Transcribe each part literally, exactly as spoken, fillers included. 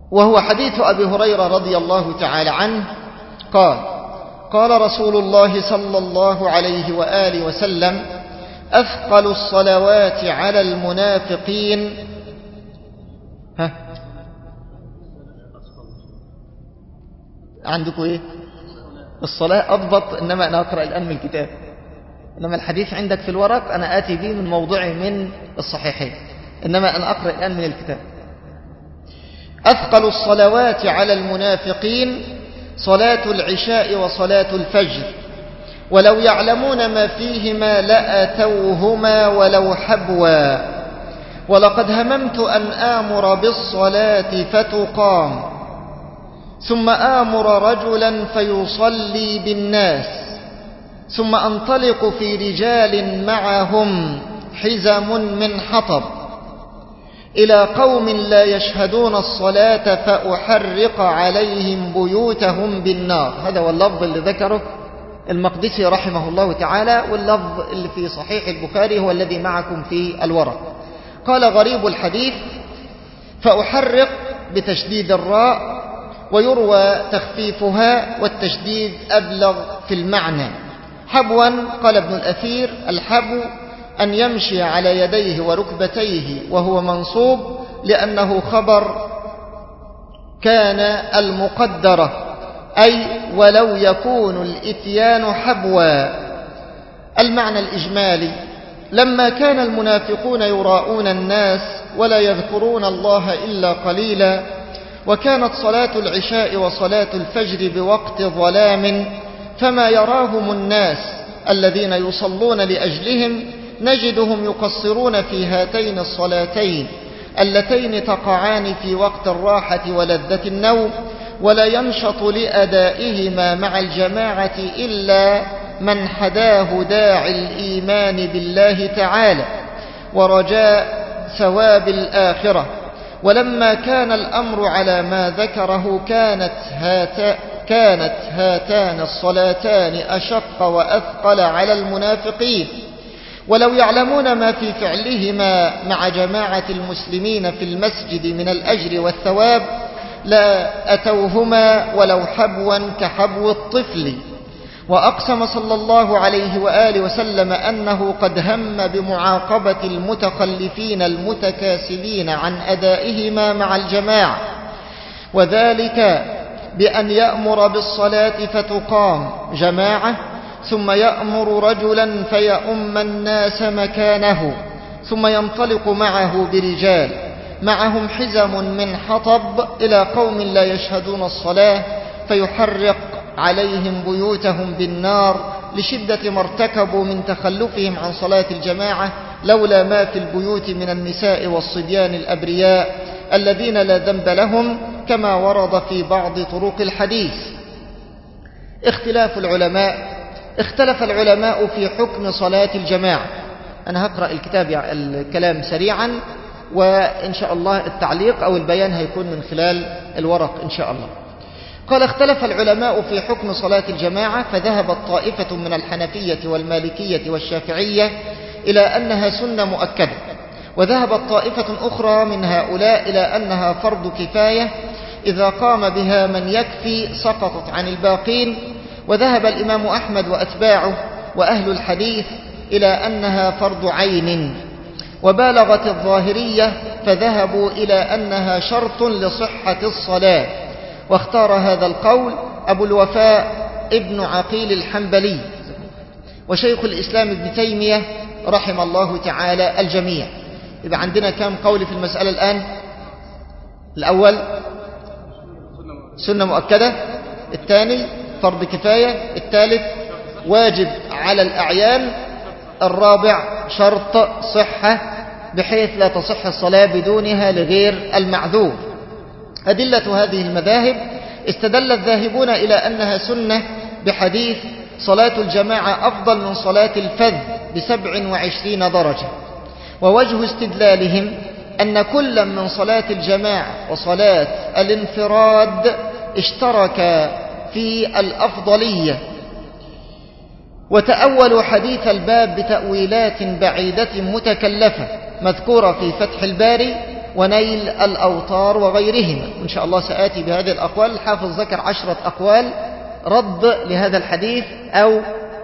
وهو حديث أبي هريرة رضي الله تعالى عنه قال قال رسول الله صلى الله عليه وآله وسلم: أثقل الصلوات على المنافقين ها عندكم ايه؟ الصلاة أضبط، إنما أنا أقرأ الآن من الكتاب، إنما الحديث عندك في الورق أنا آتي به من موضعي من الصحيحين، إنما أنا أقرأ الآن من الكتاب. أثقل الصلوات على المنافقين صلاة العشاء وصلاة الفجر، ولو يعلمون ما فيهما لأتوهما ولو حبوا، ولقد هممت أن آمر بالصلاة فتقام، ثم آمر رجلا فيصلي بالناس، ثم أنطلق في رجال معهم حزم من حطب إلى قوم لا يشهدون الصلاة فأحرق عليهم بيوتهم بالنار. هذا هو اللفظ اللي ذكره المقدسي رحمه الله تعالى، واللفظ اللي في صحيح البخاري هو الذي معكم في الورق. قال غريب الحديث فأحرق بتشديد الراء، ويروى تخفيفها والتشديد أبلغ في المعنى. حبوا قال ابن الأثير: الحبو أن يمشي على يديه وركبتيه، وهو منصوب لأنه خبر كان المقدرة، أي ولو يكون الإتيان حبوا. المعنى الإجمالي: لما كان المنافقون يراءون الناس ولا يذكرون الله إلا قليلا، وكانت صلاة العشاء وصلاة الفجر بوقت ظلام، فما يراهم الناس الذين يصلون لأجلهم نجدهم يقصرون في هاتين الصلاتين اللتين تقعان في وقت الراحة ولذة النوم، ولا ينشط لأدائهما مع الجماعة إلا من حداه داعي الإيمان بالله تعالى ورجاء ثواب الآخرة. ولما كان الأمر على ما ذكره كانت, هاتا كانت هاتان الصلاتان أشق وأثقل على المنافقين، ولو يعلمون ما في فعلهما مع جماعة المسلمين في المسجد من الأجر والثواب لا أتوهما ولو حبوا كحبو الطفل. وأقسم صلى الله عليه وآله وسلم أنه قد هم بمعاقبة المتخلفين المتكاسلين عن أدائهما مع الجماعة، وذلك بأن يأمر بالصلاة فتقام جماعة، ثم يأمر رجلا فيؤم الناس مكانه، ثم ينطلق معه برجال معهم حزم من حطب إلى قوم لا يشهدون الصلاة فيحرق عليهم بيوتهم بالنار لشدة ما ارتكبوا من تخلفهم عن صلاة الجماعة، لولا ما في البيوت من النساء والصبيان الأبرياء الذين لا ذنب لهم، كما ورد في بعض طرق الحديث. اختلاف العلماء. اختلف العلماء في حكم صلاة الجماعة. أنا هقرأ الكتاب الكلام سريعا، وإن شاء الله التعليق أو البيان هيكون من خلال الورق إن شاء الله. قال: اختلف العلماء في حكم صلاة الجماعة، فذهبت طائفة من الحنفية والمالكية والشافعية إلى أنها سنة مؤكدة، وذهبت طائفة أخرى من هؤلاء إلى أنها فرض كفاية، إذا قام بها من يكفي سقطت عن الباقين. وذهب الإمام أحمد وأتباعه وأهل الحديث إلى أنها فرض عين، وبالغت الظاهرية فذهبوا إلى أنها شرط لصحة الصلاة، واختار هذا القول أبو الوفاء ابن عقيل الحنبلي وشيخ الإسلام ابن تيمية رحم الله تعالى الجميع. يبقى عندنا كم قول في المسألة الآن؟ الأول سنة مؤكدة، الثاني فرض كفاية، الثالث واجب على الأعيان، الرابع شرط صحة بحيث لا تصح الصلاة بدونها لغير المعذور. أدلة هذه المذاهب: استدل الذاهبون إلى أنها سنة بحديث صلاة الجماعة أفضل من صلاة الفذ بسبع وعشرين درجة، ووجه استدلالهم أن كل من صلاة الجماعة وصلاة الانفراد اشترك في الأفضلية. وتأولوا حديث الباب بتأويلات بعيدة متكلفة مذكورة في فتح الباري ونيل الأوطار وغيرهما. إن شاء الله سآتي بهذه الأقوال. الحافظ ذكر عشرة أقوال رد لهذا الحديث أو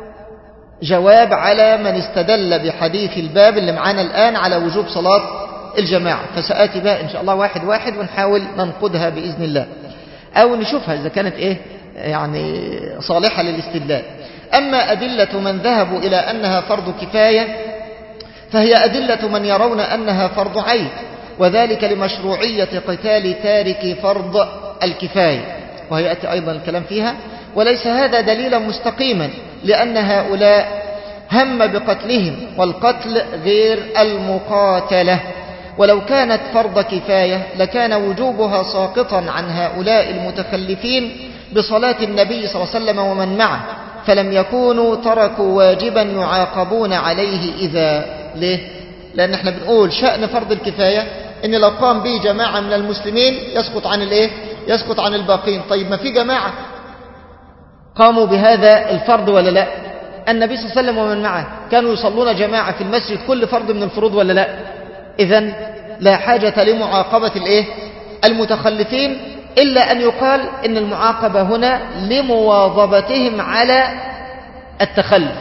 جواب على من استدل بحديث الباب اللي معانا الآن على وجوب صلاة الجماعة، فسآتي بها إن شاء الله واحد واحد ونحاول ننقدها بإذن الله أو نشوفها إذا كانت إيه يعني صالحة للاستدلال. أما أدلة من ذهبوا إلى أنها فرض كفاية فهي أدلة من يرون أنها فرض عين، وذلك لمشروعية قتال تارك فرض الكفاية، وهيأتي أيضا الكلام فيها. وليس هذا دليلا مستقيما، لأن هؤلاء هم بقتلهم، والقتل غير المقاتلة، ولو كانت فرض كفاية لكان وجوبها ساقطا عن هؤلاء المتخلفين بصلاة النبي صلى الله عليه وسلم ومن معه، فلم يكونوا تركوا واجبا يعاقبون عليه إذا. ليه؟ لأن احنا بنقول شأن فرض الكفاية إن لو قام به جماعة من المسلمين يسقط عن الإيه؟ يسقط عن الباقين. طيب ما في جماعة قاموا بهذا الفرض ولا لا؟ النبي صلى الله عليه وسلم ومن معه كانوا يصلون جماعة في المسجد كل فرض من الفروض ولا لا؟ إذن لا حاجة لمعاقبة الإيه؟ المتخلفين، إلا أن يقال إن المعاقبة هنا لمواظبتهم على التخلف.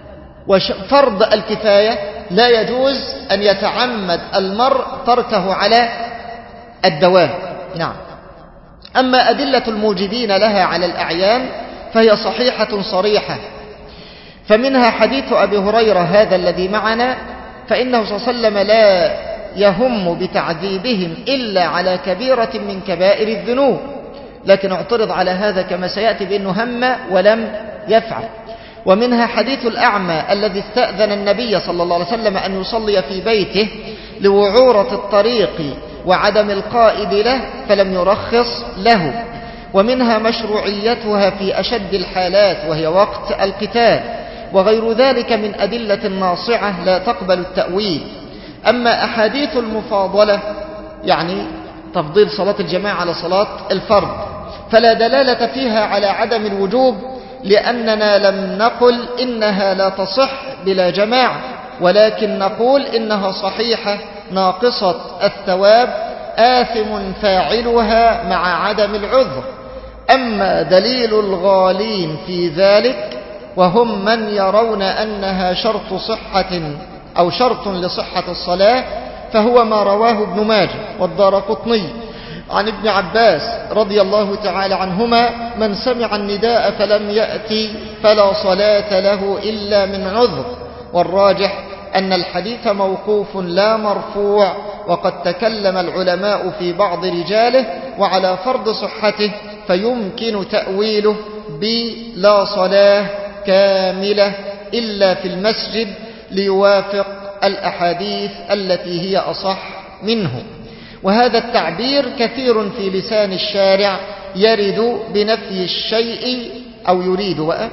وفرض الكفاية لا يجوز أن يتعمد المرء تركه على الدوام. نعم. أما أدلة الموجبين لها على الأعيان فهي صحيحة صريحة، فمنها حديث أبي هريرة هذا الذي معنا، فإنه صلى الله عليه وسلم لا يهم بتعذيبهم إلا على كبيرة من كبائر الذنوب، لكن اعترض على هذا كما سيأتي بأنه هم ولم يفعل. ومنها حديث الأعمى الذي استأذن النبي صلى الله عليه وسلم أن يصلي في بيته لوعورة الطريق وعدم القائد له فلم يرخص له. ومنها مشروعيتها في أشد الحالات وهي وقت القتال، وغير ذلك من أدلة ناصعة لا تقبل التأويل. أما أحاديث المفاضلة يعني تفضيل صلاة الجماعة على صلاة الفرد فلا دلالة فيها على عدم الوجوب، لأننا لم نقل إنها لا تصح بلا جماعة، ولكن نقول إنها صحيحة ناقصة الثواب آثم فاعلها مع عدم العذر. أما دليل الغالين في ذلك وهم من يرون أنها شرط صحة أو شرط لصحة الصلاة فهو ما رواه ابن ماجه والدارقطني عن ابن عباس رضي الله تعالى عنهما: من سمع النداء فلم يأتي فلا صلاة له إلا من عذر. والراجح أن الحديث موقوف لا مرفوع، وقد تكلم العلماء في بعض رجاله وعلى فرض صحته، فيمكن تأويله بلا صلاة كاملة إلا في المسجد ليوافق الأحاديث التي هي أصح منه. وهذا التعبير كثير في لسان الشارع، يرد بنفي الشيء أو يريد بقى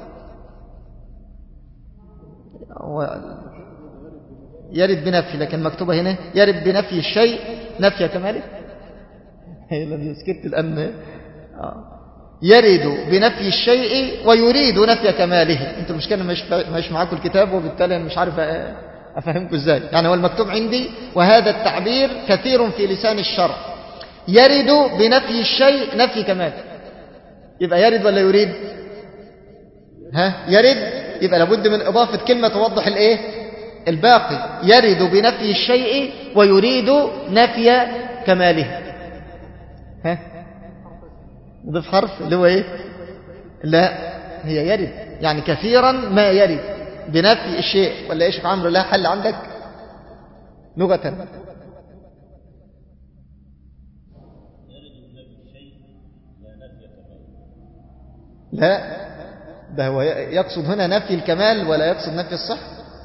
يرد بنفي، لكن مكتوبة هنا يرد بنفي الشيء نفي كماله. هي الذي سكت الآن. يرد بنفي الشيء ويريد نفي كماله. انتم مش كان مش مش معاكم الكتاب، وبالتالي مش عارف افهمكم ازاي. يعني هو المكتوب عندي وهذا التعبير كثير في لسان الشرع، يرد بنفي الشيء نفي كماله. يبقى يرد ولا يريد؟ ها يرد، يبقى لابد من اضافه كلمه توضح الايه الباقي. يرد بنفي الشيء ويريد نفي كماله. ها نضيف حرف اللي هو ايه؟ لا، هي يرد يعني كثيرا ما يرد بنفي الشيء. ولا ايش عمرو؟ لا حل عندك لغة؟ لا، ده هو يقصد هنا نفي الكمال ولا يقصد نفي الصحة.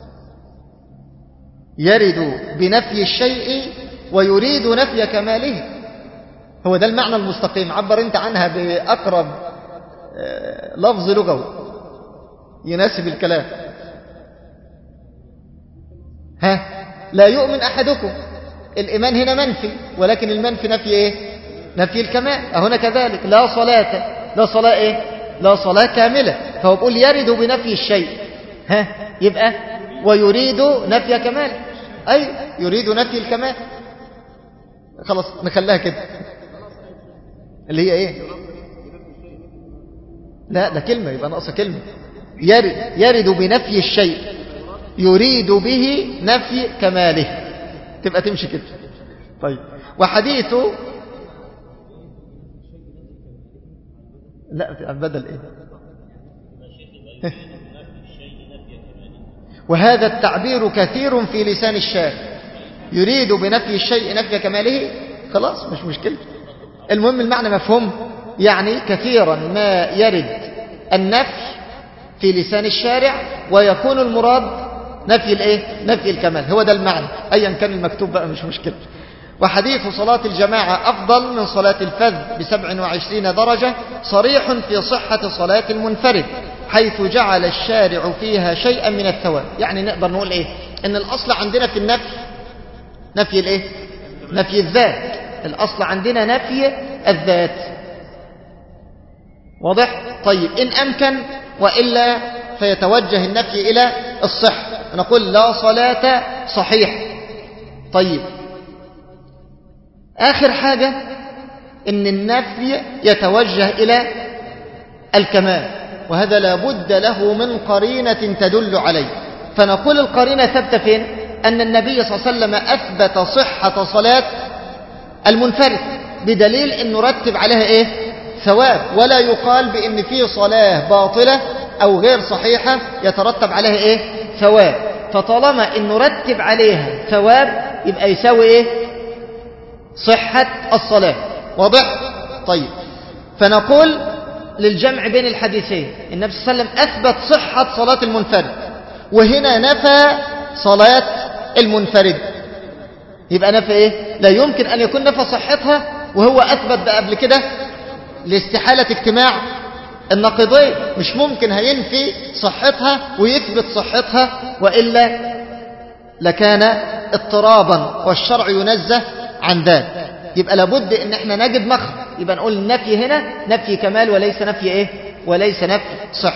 يرد بنفي الشيء ويريد نفي كماله، هو ده المعنى المستقيم. عبر انت عنها بأقرب لفظ لغوي يناسب الكلام. ها لا يؤمن أحدكم، الإيمان هنا منفي، ولكن المنفي نفي ايه؟ نفي الكمال. هنا كذلك لا صلاة، لا صلاة ايه؟ لا صلاة كاملة. فهو بيقول يرد بنفي الشيء، ها يبقى ويريد نفي كمال، أي يريد نفي الكمال. خلاص نخليها كده، اللي هي ايه؟ لا ده كلمة، يبقى ناقصة كلمة. يرد, يرد بنفي الشيء يريد به نفي كماله، تبقى تمشي كده. طيب وحديثه لا بدل ايه؟ وهذا التعبير كثير في لسان الشارع، يريد بنفي الشيء نفي كماله، خلاص مش مشكلة، المهم المعنى مفهوم. يعني كثيرا ما يرد النفي في لسان الشارع ويكون المراد نفي الايه؟ نفي الكمال، هو ده المعنى ايا كان المكتوب بقى مش مشكلة. وحديث صلاة الجماعة أفضل من صلاة الفذ بسبع وعشرين درجة صريح في صحة صلاة المنفرد، حيث جعل الشارع فيها شيئا من الثواب. يعني نقدر نقول ايه؟ ان الاصل عندنا في النفي نفي الايه؟ نفي الذات، الاصل عندنا نفي الذات، واضح؟ طيب ان امكن، وإلا فيتوجه النفي الى الصحة، نقول لا صلاة صحيح. طيب آخر حاجة إن النفي يتوجه إلى الكمال، وهذا لابد له من قرينة تدل عليه. فنقول القرينة ثبت فين؟ أن النبي صلى الله عليه وسلم أثبت صحة صلاة المنفرد بدليل أنه رتب عليها إيه؟ ثواب، ولا يقال بأن في صلاة باطلة أو غير صحيحة يترتب عليها إيه؟ ثواب. فطالما أنه رتب عليها ثواب يبقى يساوي إيه؟ صحة الصلاة، واضح؟ طيب فنقول للجمع بين الحديثين، النبي صلى الله عليه وسلم أثبت صحة صلاة المنفرد، وهنا نفى صلاة المنفرد، يبقى نفى إيه؟ لا يمكن أن يكون نفى صحتها وهو أثبت بقى قبل كده لاستحالة اجتماع النقيضين، مش ممكن هينفي صحتها ويثبت صحتها، وإلا لكان اضطرابا والشرع ينزه عن ذلك. يبقى لابد ان احنا نجد مخرج، يبقى نقول النفي هنا نفي كمال وليس نفي ايه؟ وليس نفي صح.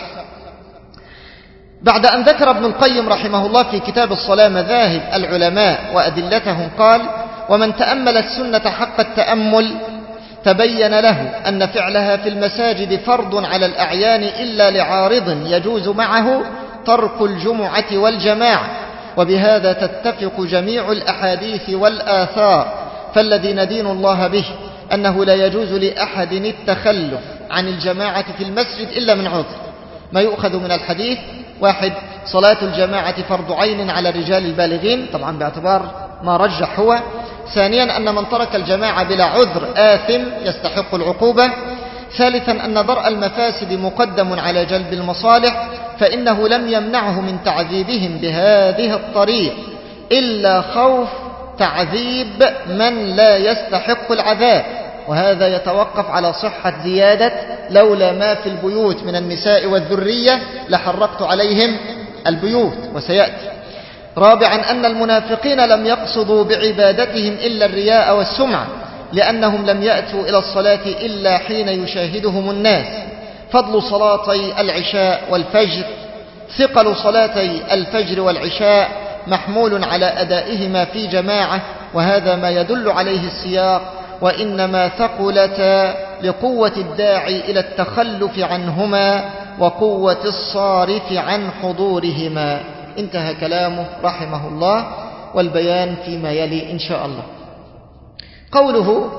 بعد ان ذكر ابن القيم رحمه الله في كتاب الصلاة مذاهب العلماء وادلتهم قال: ومن تأمل السنة حق التأمل تبين له أن فعلها في المساجد فرض على الأعيان إلا لعارض يجوز معه ترك الجمعة والجماعة، وبهذا تتفق جميع الأحاديث والآثار. فالذي ندين الله به أنه لا يجوز لأحد التخلف عن الجماعة في المسجد إلا من عذر. ما يؤخذ من الحديث: واحد، صلاة الجماعة فرض عين على الرجال البالغين، طبعا باعتبار ما رجح هو. ثانيا أن من ترك الجماعة بلا عذر آثم يستحق العقوبة. ثالثا أن درء المفاسد مقدم على جلب المصالح، فإنه لم يمنعه من تعذيبهم بهذه الطريق إلا خوف تعذيب من لا يستحق العذاب، وهذا يتوقف على صحة زيادة: لولا ما في البيوت من النساء والذرية لحرقت عليهم البيوت، وسيأتي. رابعا أن المنافقين لم يقصدوا بعبادتهم إلا الرياء والسمعة، لأنهم لم يأتوا إلى الصلاة إلا حين يشاهدهم الناس. فضل صلاتي العشاء والفجر: ثقل صلاتي الفجر والعشاء محمول على أدائهما في جماعة، وهذا ما يدل عليه السياق، وإنما ثقلتا لقوة الداعي إلى التخلف عنهما وقوة الصارف عن حضورهما. انتهى كلامه رحمه الله، والبيان فيما يلي إن شاء الله. قوله: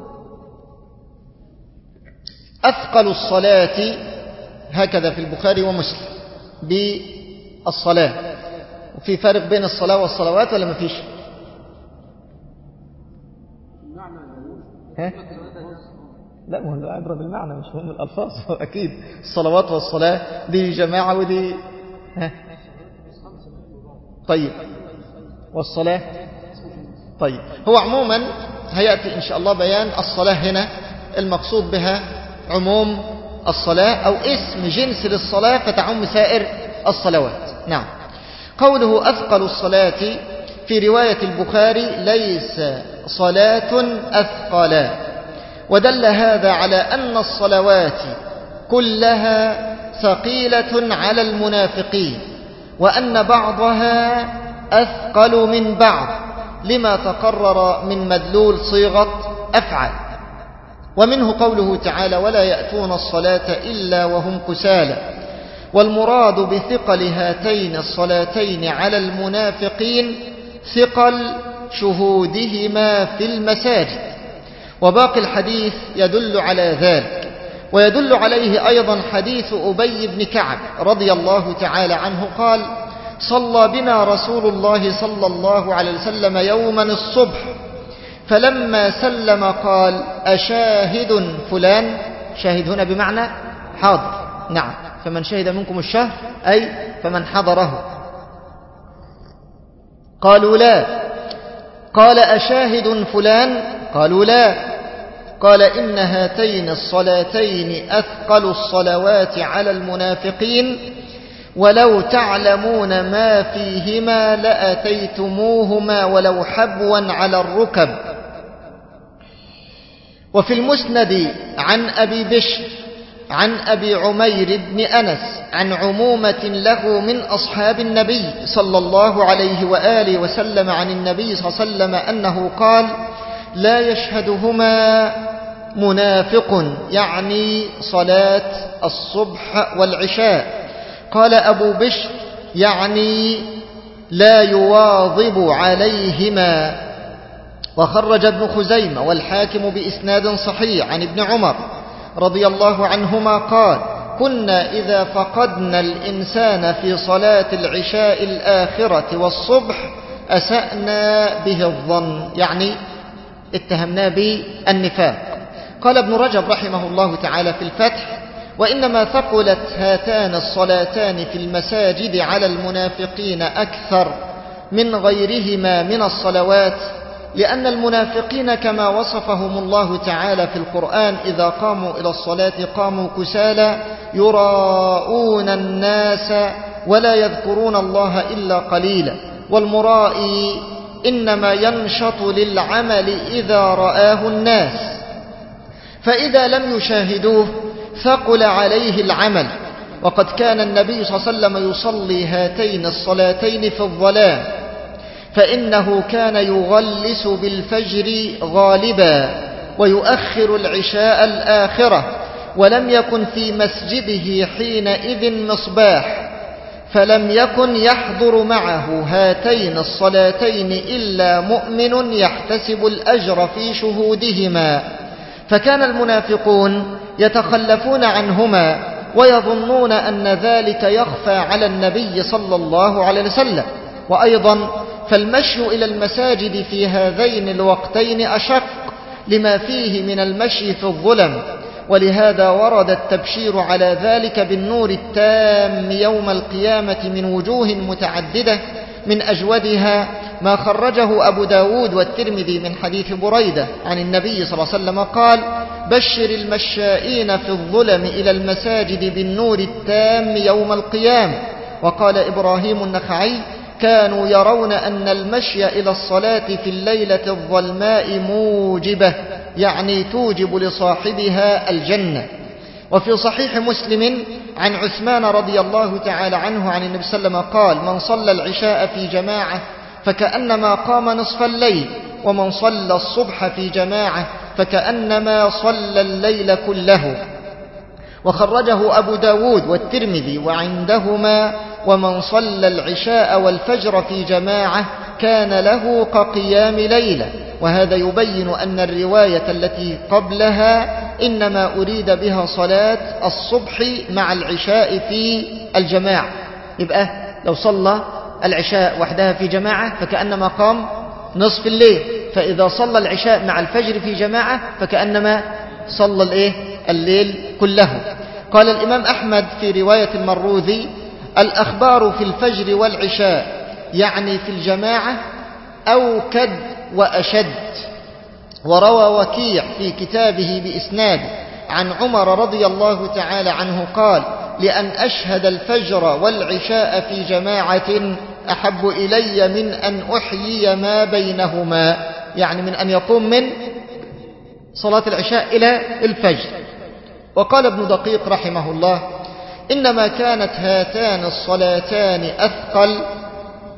أثقل الصلاة، هكذا في البخاري ومسلم بالصلاة. وفي فرق بين الصلاة والصلوات ولا ما فيش؟ ها؟ لا، ما هو عبرة بالمعنى مش مهم الألفاظ. أكيد الصلوات والصلاة دي جماعة ودي ها؟ طيب والصلاة طيب. هو عموما هيأتي إن شاء الله بيان الصلاة هنا المقصود بها عموم الصلاة أو اسم جنس للصلاة فتعم سائر الصلوات. نعم. قوله أثقل الصلاة في رواية البخاري: ليس صلاة أثقل، ودل هذا على أن الصلوات كلها ثقيلة على المنافقين، وأن بعضها أثقل من بعض، لما تقرر من مدلول صيغة أفعل. ومنه قوله تعالى ولا يأتون الصلاة إلا وهم كسالى. والمراد بثقل هاتين الصلاتين على المنافقين ثقل شهودهما في المساجد. وباقي الحديث يدل على ذلك. ويدل عليه أيضا حديث أبي بن كعب رضي الله تعالى عنه قال صلى بنا رسول الله صلى الله عليه وسلم يوما الصبح فلما سلم قال أشاهد فلان؟ شاهد هنا بمعنى حاضر، نعم، فمن شهد منكم الشهر أي فمن حضره. قالوا لا. قال أشاهد فلان؟ قالوا لا. قال إن هاتين الصلاتين أثقل الصلوات على المنافقين ولو تعلمون ما فيهما لأتيتموهما ولو حبوا على الركب. وفي المسند عن أبي بشر عن أبي عمير بن أنس عن عمومة له من أصحاب النبي صلى الله عليه وآله وسلم عن النبي صلى الله عليه وسلم أنه قال لا يشهدهما منافق، يعني صلاة الصبح والعشاء. قال أبو بشر يعني لا يواظب عليهما. وخرج ابن خزيمة والحاكم بإسناد صحيح عن ابن عمر رضي الله عنهما قال كنا إذا فقدنا الإنسان في صلاة العشاء الآخرة والصبح أسأنا به الظن، يعني اتهمنا بالنفاق. قال ابن رجب رحمه الله تعالى في الفتح وإنما ثقلت هاتان الصلاتان في المساجد على المنافقين أكثر من غيرهما من الصلوات، لأن المنافقين كما وصفهم الله تعالى في القرآن إذا قاموا إلى الصلاة قاموا كسالى يراءون الناس ولا يذكرون الله إلا قليلا. والمرائي إنما ينشط للعمل إذا رآه الناس، فإذا لم يشاهدوه ثقل عليه العمل. وقد كان النبي صلى الله عليه وسلم يصلي هاتين الصلاتين في الظلام، فإنه كان يغلس بالفجر غالبا ويؤخر العشاء الآخرة، ولم يكن في مسجده حينئذ مصباح، فلم يكن يحضر معه هاتين الصلاتين إلا مؤمن يحتسب الأجر في شهودهما، فكان المنافقون يتخلفون عنهما ويظنون أن ذلك يخفى على النبي صلى الله عليه وسلم. وأيضا فالمشي إلى المساجد في هذين الوقتين أشق لما فيه من المشي في الظلم، ولهذا ورد التبشير على ذلك بالنور التام يوم القيامة من وجوه متعددة، من أجودها ما خرجه أبو داود والترمذي من حديث بريدة عن النبي صلى الله عليه وسلم قال بشر المشائين في الظلم إلى المساجد بالنور التام يوم القيامة. وقال إبراهيم النخعي كانوا يرون أن المشي إلى الصلاة في الليلة الظلماء موجبة، يعني توجب لصاحبها الجنة. وفي صحيح مسلم عن عثمان رضي الله تعالى عنه عن النبي صلى الله عليه وسلم قال من صلى العشاء في جماعة فكأنما قام نصف الليل، ومن صلى الصبح في جماعة فكأنما صلى الليل كله. وخرجه أبو داود والترمذي وعندهما ومن صلى العشاء والفجر في جماعة كان له كقيام ليلة. وهذا يبين أن الرواية التي قبلها إنما أريد بها صلاة الصبح مع العشاء في الجماعة، يبقى لو صلى العشاء وحدها في جماعة فكأنما قام نصف الليل، فإذا صلى العشاء مع الفجر في جماعة فكأنما صلى الإيه؟ الليل كله. قال الإمام أحمد في رواية المروذي الأخبار في الفجر والعشاء يعني في الجماعة أوكد وأشد. وروى وكيع في كتابه بإسناد عن عمر رضي الله تعالى عنه قال لأن أشهد الفجر والعشاء في جماعة أحب إلي من أن أحيي ما بينهما، يعني من أن يقوم من صلاة العشاء إلى الفجر. وقال ابن دقيق رحمه الله إنما كانت هاتان الصلاتان أثقل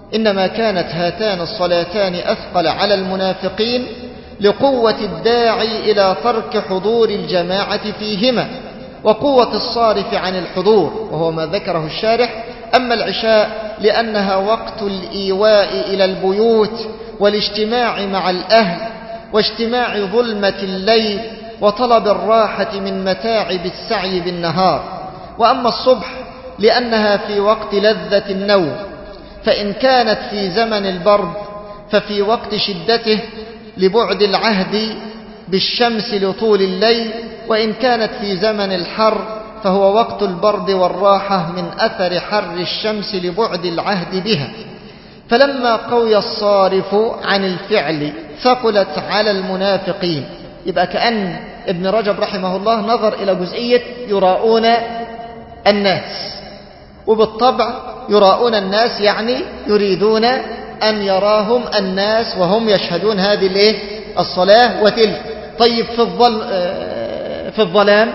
إنما كانت هاتان الصلاتان أثقل على المنافقين لقوة الداعي إلى ترك حضور الجماعة فيهما وقوة الصارف عن الحضور، وهو ما ذكره الشارح. أما العشاء لأنها وقت الإيواء إلى البيوت والاجتماع مع الأهل واجتماع ظلمة الليل وطلب الراحة من متاعب السعي بالنهار. وأما الصبح لأنها في وقت لذة النوم، فإن كانت في زمن البرد ففي وقت شدته لبعد العهد بالشمس لطول الليل، وإن كانت في زمن الحر فهو وقت البرد والراحة من أثر حر الشمس لبعد العهد بها. فلما قوي الصارف عن الفعل ثقلت على المنافقين. يبقى كأن ابن رجب رحمه الله نظر إلى جزئية يراؤون الناس، وبالطبع يراؤون الناس يعني يريدون أن يراهم الناس وهم يشهدون هذه الايه الصلاة وتلك. طيب في الظل في الظلام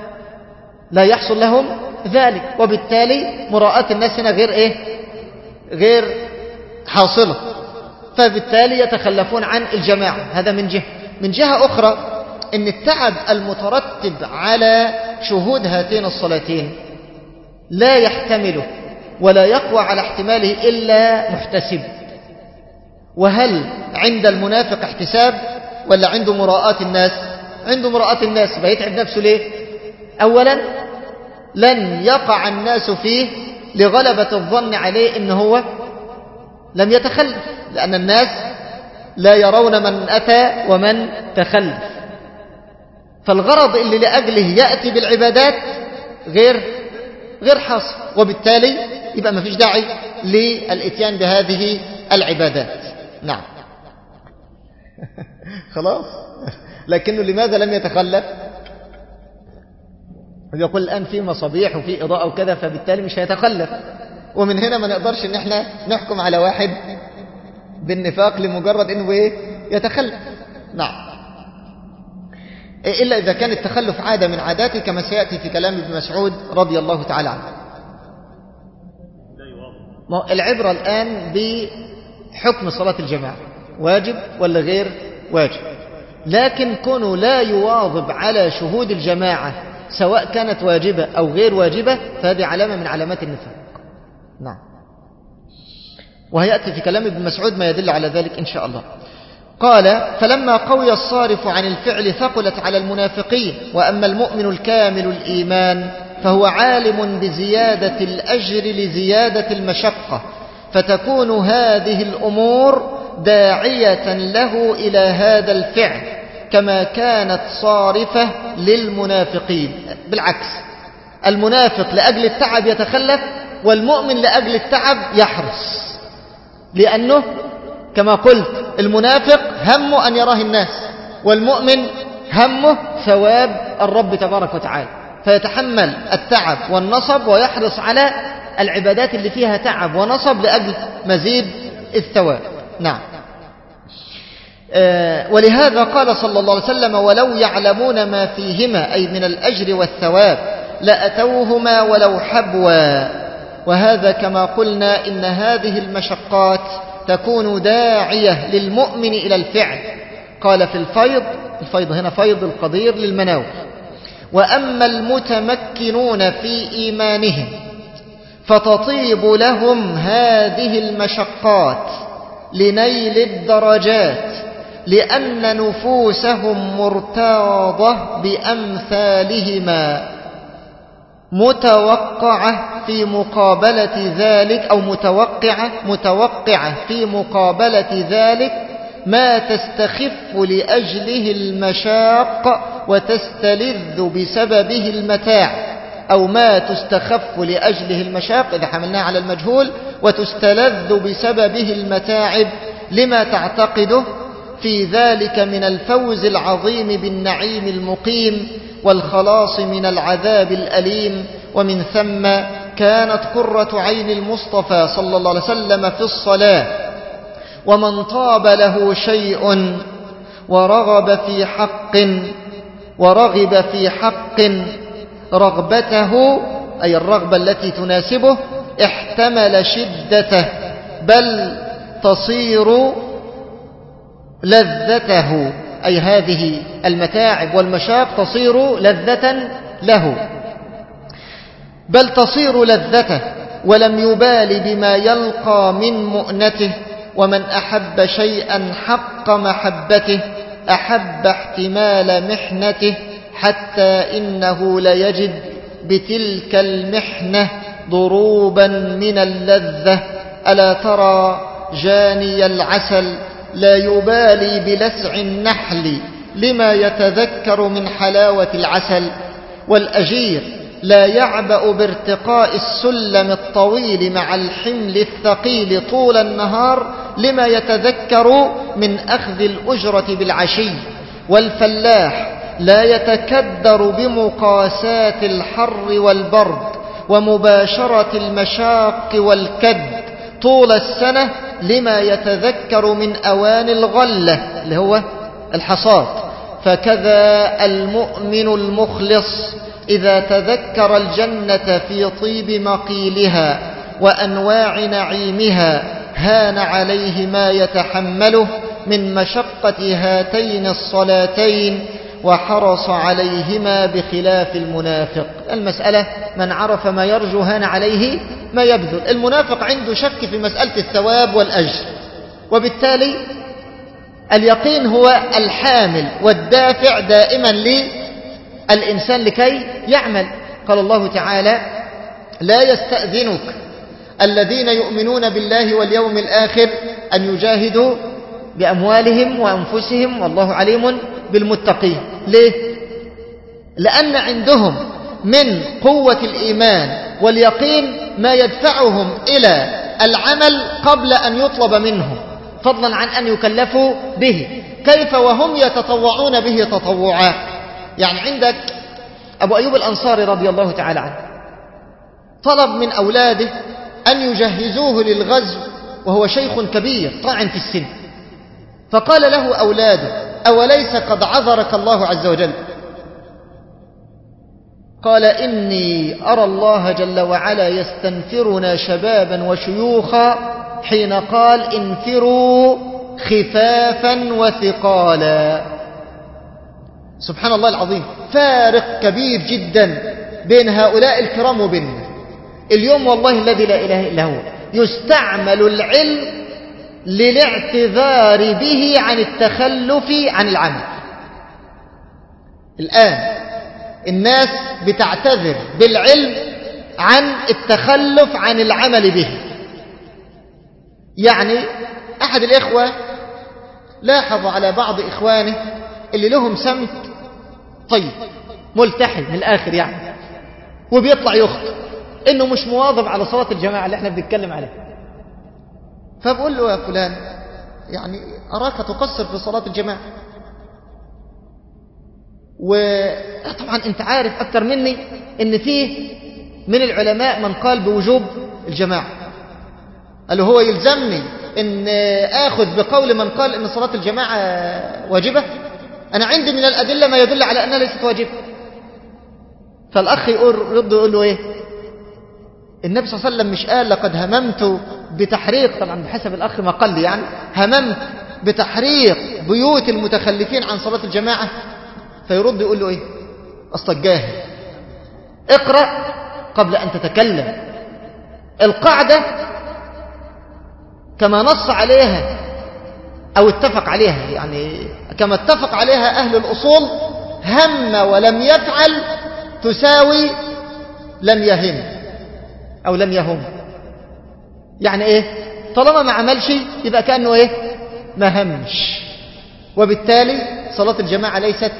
لا يحصل لهم ذلك، وبالتالي مراءة الناس هنا غير ايه غير حاصلة، فبالتالي يتخلفون عن الجماعة. هذا من جهة. من جهة أخرى إن التعب المترتب على شهود هاتين الصلاتين لا يحتمله ولا يقوى على احتماله إلا محتسب. وهل عند المنافق احتساب ولا عنده مراءة الناس؟ عنده مراءة الناس، فيتعب نفسه ليه؟ أولا لن يقع الناس فيه لغلبة الظن عليه إن هو لم يتخلف، لأن الناس لا يرون من أتى ومن تخلف، فالغرض اللي لأجله يأتي بالعبادات غير غير حاصل، وبالتالي يبقى ما فيش داعي للإتيان بهذه العبادات. نعم. خلاص. لكنه لماذا لم يتخلف؟ يقول الآن في مصابيح وفي إضاءة وكذا، فبالتالي مش هيتخلف. ومن هنا ما نقدرش ان احنا نحكم على واحد بالنفاق لمجرد انه ايه يتخلف. نعم. إلا إذا كان التخلف عادة من عاداته كما سيأتي في كلام ابن مسعود رضي الله تعالى عنه. العبرة الآن بحكم صلاة الجماعة واجب ولا غير واجب، لكن كونه لا يواظب على شهود الجماعة سواء كانت واجبة أو غير واجبة فهذه علامة من علامات النفاق. نعم. وهيأتي في كلام ابن مسعود ما يدل على ذلك إن شاء الله. قال: فلما قوي الصارف عن الفعل ثقلت على المنافقين. وأما المؤمن الكامل الإيمان فهو عالم بزيادة الأجر لزيادة المشقة، فتكون هذه الأمور داعية له إلى هذا الفعل كما كانت صارفة للمنافقين. بالعكس، المنافق لأجل التعب يتخلف، والمؤمن لأجل التعب يحرص، لأنه كما قلت المنافق همه أن يراه الناس، والمؤمن همه ثواب الرب تبارك وتعالى، فيتحمل التعب والنصب ويحرص على العبادات اللي فيها تعب ونصب لأجل مزيد الثواب. نعم. آه ولهذا قال صلى الله عليه وسلم: ولو يعلمون ما فيهما، أي من الأجر والثواب، لأتوهما ولو حبوا. وهذا كما قلنا إن هذه المشقات تكون داعية للمؤمن إلى الفعل. قال في الفيض، الفيض هنا فيض القدير للمناوب: وأما المتمكنون في إيمانهم فتطيب لهم هذه المشقات لنيل الدرجات، لأن نفوسهم مرتاضة بأمثالهما، متوقعة في مقابلة ذلك، أو متوقعة متوقعة في مقابلة ذلك ما تستخف لأجله المشاق وتستلذ بسببه المتاع، أو ما تستخف لأجله المشاق إذا حملناها على المجهول، وتستلذ بسببه المتاعب، لما تعتقده في ذلك من الفوز العظيم بالنعيم المقيم والخلاص من العذاب الأليم. ومن ثم كانت قرة عين المصطفى صلى الله عليه وسلم في الصلاة. ومن طاب له شيء ورغب في حق ورغب في حق رغبته، أي الرغبة التي تناسبه، احتمل شدته بل تصير لذته، أي هذه المتاعب والمشاق تصير لذة له، بل تصير لذته، ولم يبال بما يلقى من مؤنته. ومن أحب شيئا حق محبته أحب احتمال محنته، حتى إنه ليجد بتلك المحنة ضروبا من اللذة. ألا ترى جاني العسل لا يبالي بلسع النحل لما يتذكر من حلاوة العسل، والأجير لا يعبأ بارتقاء السلم الطويل مع الحمل الثقيل طول النهار لما يتذكر من أخذ الأجرة بالعشي، والفلاح لا يتكدر بمقاسات الحر والبرد ومباشرة المشاق والكد طول السنة لما يتذكر من أوان الغلة اللي هو الحصاد. فكذا المؤمن المخلص إذا تذكر الجنة في طيب مقيلها وأنواع نعيمها هان عليه ما يتحمله من مشقة هاتين الصلاتين وحرص عليهما، بخلاف المنافق. المسألة من عرف ما يرجو هان عليه ما يبذل. المنافق عنده شك في مسألة الثواب والأجر، وبالتالي اليقين هو الحامل والدافع دائما للإنسان لكي يعمل. قال الله تعالى: لا يستأذنك الذين يؤمنون بالله واليوم الآخر أن يجاهدوا بأموالهم وأنفسهم والله عليم بالمتقين. ليه؟ لأن عندهم من قوة الإيمان واليقين ما يدفعهم إلى العمل قبل أن يطلب منهم، فضلا عن أن يكلفوا به. كيف وهم يتطوعون به تطوعا؟ يعني عندك أبو أيوب الأنصاري رضي الله تعالى عنه طلب من أولاده أن يجهزوه للغزو وهو شيخ كبير طاعن في السن، فقال له أولاده: أوليس قد عذرك الله عز وجل؟ قال: إني أرى الله جل وعلا يستنفرنا شبابا وشيوخا حين قال: انفروا خفافا وثقالا. سبحان الله العظيم، فارق كبير جدا بين هؤلاء الكرام وبيننا. اليوم والله الذي لا إله إلا هو يستعمل العلم للاعتذار به عن التخلف عن العمل. الآن الناس بتعتذر بالعلم عن التخلف عن العمل به. يعني أحد الإخوة لاحظ على بعض إخوانه اللي لهم سمت طيب ملتحي من الآخر يعني، وبيطلع يخطئ إنه مش مواظب على صلاة الجماعة اللي احنا بنتكلم عليها. فبقول له: يا فلان، يعني أراك تقصر في صلاة الجماعة، وطبعا أنت عارف أكثر مني إن فيه من العلماء من قال بوجوب الجماعة. قال له: هو يلزمني إن آخذ بقول من قال إن صلاة الجماعة واجبة؟ أنا عندي من الأدلة ما يدل على أنها ليست واجبة. فالأخ يقول رد يقول له: إيه؟ النبي صلى الله عليه وسلم مش قال لقد هممت بتحريق، طبعا بحسب الأخ ما قال لي، يعني هممت بتحريق بيوت المتخلفين عن صلاة الجماعة؟ فيرد يقول له: إيه؟ أصلك جاهل، اقرأ قبل أن تتكلم. القاعدة كما نص عليها أو اتفق عليها، يعني كما اتفق عليها أهل الأصول: هم ولم يفعل تساوي لم يهم أو لم يهم. يعني إيه؟ طالما ما عملش يبقى كأنه إيه؟ ما همش، وبالتالي صلاة الجماعة ليست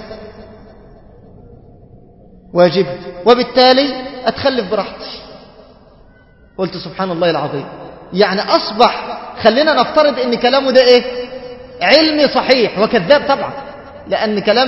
واجب، وبالتالي أتخلف براحتي. قلت سبحان الله العظيم، يعني أصبح خلينا نفترض إن كلامه ده إيه؟ علمي صحيح وكذاب طبعا، لأن كلام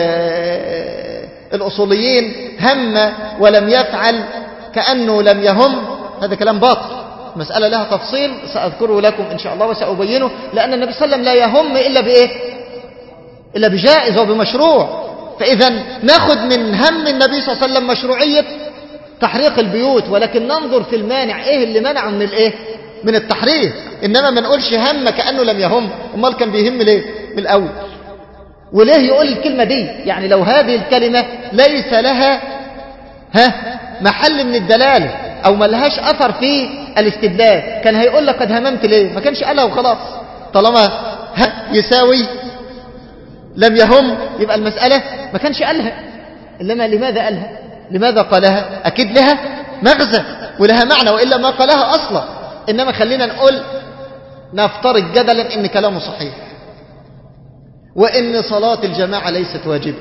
الأصوليين هم ولم يفعل كأنه لم يهم، هذا كلام باطل. مسألة لها تفصيل سأذكره لكم إن شاء الله وسأبينه، لأن النبي صلى الله عليه وسلم لا يهم إلا بإيه؟ إلا بجائز وبمشروع. فإذا نأخذ من هم النبي صلى الله عليه وسلم مشروعية تحريق البيوت، ولكن ننظر في المانع، إيه اللي منعه من الإيه؟ من التحريق. إنما ما نقولش هم كأنه لم يهم. أمال كان بيهم ليه من الأول؟ وليه يقول الكلمة دي؟ يعني لو هذه الكلمة ليس لها ها محل من الدلالة أو ما لهاش أثر في الاستدلال كان هيقول لك قد هممت ليه؟ ما كانش قالها وخلاص. طالما ها يساوي لم يهم يبقى المسألة ما كانش قالها. إنما لماذا قالها؟ لماذا قالها؟ أكيد لها مغزى ولها معنى، وإلا ما قالها أصلا. إنما خلينا نقول نفترض جدلا إن كلامه صحيح وإن صلاة الجماعة ليست واجبة.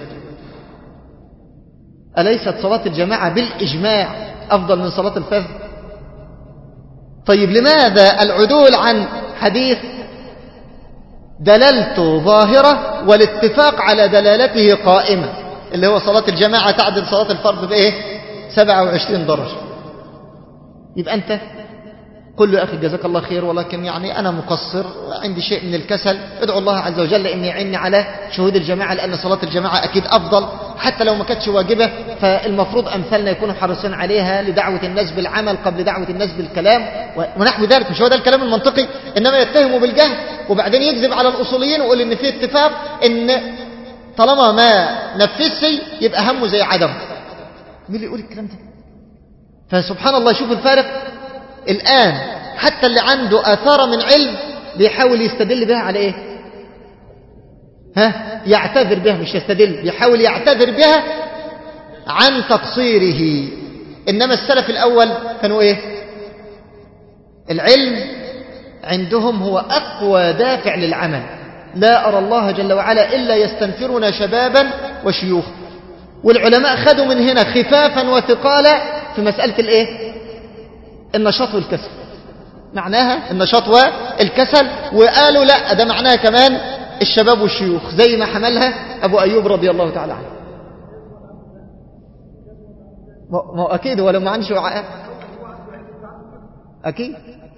أليست صلاة الجماعة بالإجماع أفضل من صلاة الفذ؟ طيب لماذا العدول عن حديث دلالته ظاهرة والاتفاق على دلالته قائمة، اللي هو صلاة الجماعة تعدل صلاة الفرض بإيه؟ سبعة وعشرين درجة؟ يبقى أنت قل له يا أخي جزاك الله خير، ولكن يعني أنا مقصر عندي شيء من الكسل، ادعو الله عز وجل أن يعيني على شهود الجماعة، لأن صلاة الجماعة أكيد أفضل حتى لو ما كانتش واجبة. فالمفروض أمثالنا يكونوا حريصين عليها لدعوة الناس بالعمل قبل دعوة الناس بالكلام ونحو ذلك. مش هو ده الكلام المنطقي؟ إنما يتهموا بالجهل وبعدين يكذب على الأصوليين ويقول إن في اتفاق إن طالما ما نفذش يبقى همه زي عدم. مين اللي يقول الكلام ده؟ فسبحان الله، شوف الفارق الآن. حتى اللي عنده آثار من علم بيحاول يستدل بها على إيه؟ ها؟ يعتذر بها، مش يستدل، بيحاول يعتذر بها عن تقصيره. إنما السلف الأول كانوا إيه؟ العلم عندهم هو أقوى دافع للعمل. لا أرى الله جل وعلا إلا يستنفرنا شبابا وشيوخا. والعلماء خدوا من هنا خفافا وثقالا في مسألة الإيه؟ النشاط والكسل. معناها النشاط والكسل، وقالوا لا ده معناها كمان الشباب والشيوخ، زي ما حملها أبو أيوب رضي الله تعالى عنه. ما هو أكيد ولو ما عنده وعاء أكيد،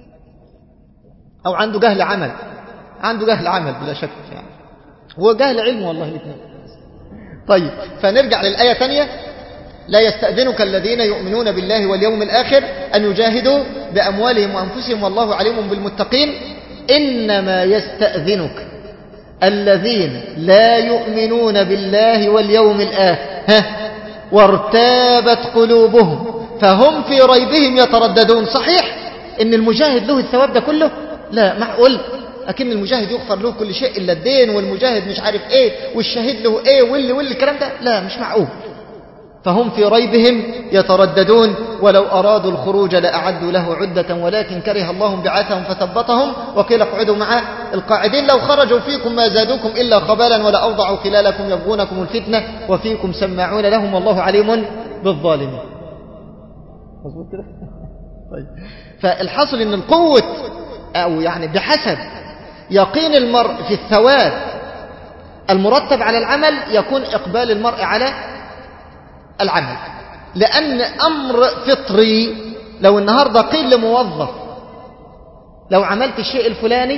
أو عنده جهل عمل، عنده جهل عمل بلا شك يعني، هو جهل علم والله الاثنين. طيب فنرجع للآية ثانية: لا يستأذنك الذين يؤمنون بالله واليوم الآخر أن يجاهدوا بأموالهم وأنفسهم والله عليم بالمتقين. إنما يستأذنك الذين لا يؤمنون بالله واليوم الآخر ها وارتابت قلوبهم فهم في ريبهم يترددون. صحيح إن المجاهد له الثواب ده كله؟ لا، معقول أكن المجاهد يغفر له كل شيء إلا الدين، والمجاهد مش عارف إيه، والشهيد له إيه، واللي واللي الكلام ده؟ لا، مش معقول. فهم في ريبهم يترددون. ولو أرادوا الخروج لأعدوا له عدة ولكن كره الله بعاثهم فثبطهم وقيل اقعدوا مع القاعدين. لو خرجوا فيكم ما زادوكم إلا خبالا ولا أوضعوا خلالكم يبغونكم الفتنة وفيكم سماعون لهم والله عليم بالظالمين. مظبوط كده؟ طيب، فالحاصل إن القوة أو يعني بحسب يقين المرء في الثواب المرتب على العمل يكون إقبال المرء على العمل. لأن أمر فطري، لو النهاردة قيل لموظف لو عملت الشيء الفلاني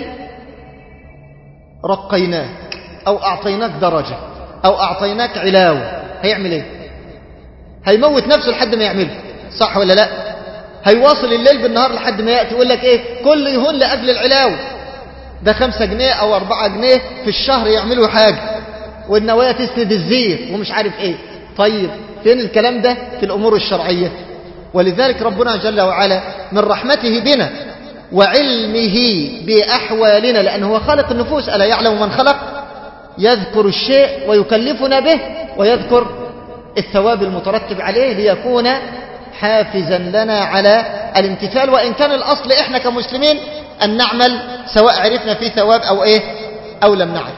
رقيناك أو أعطيناك درجة أو أعطيناك علاوة، هيعمل إيه؟ هيموت نفسه لحد ما يعمله، صح ولا لا؟ هيواصل الليل بالنهار لحد ما يأتي يقول لك إيه؟ كل يهون لأجل العلاوة، ده خمسة جنيه أو أربعة جنيه في الشهر يعملوا حاجة، والنوايا تسند الزير ومش عارف إيه. طيب فين الكلام ده في الأمور الشرعية؟ ولذلك ربنا جل وعلا من رحمته بنا وعلمه بأحوالنا، لأنه هو خالق النفوس، ألا يعلم من خلق، يذكر الشيء ويكلفنا به ويذكر الثواب المترتب عليه ليكون حافزا لنا على الامتثال. وإن كان الأصل إحنا كمسلمين أن نعمل سواء عرفنا فيه ثواب أو إيه أو لم نعرف.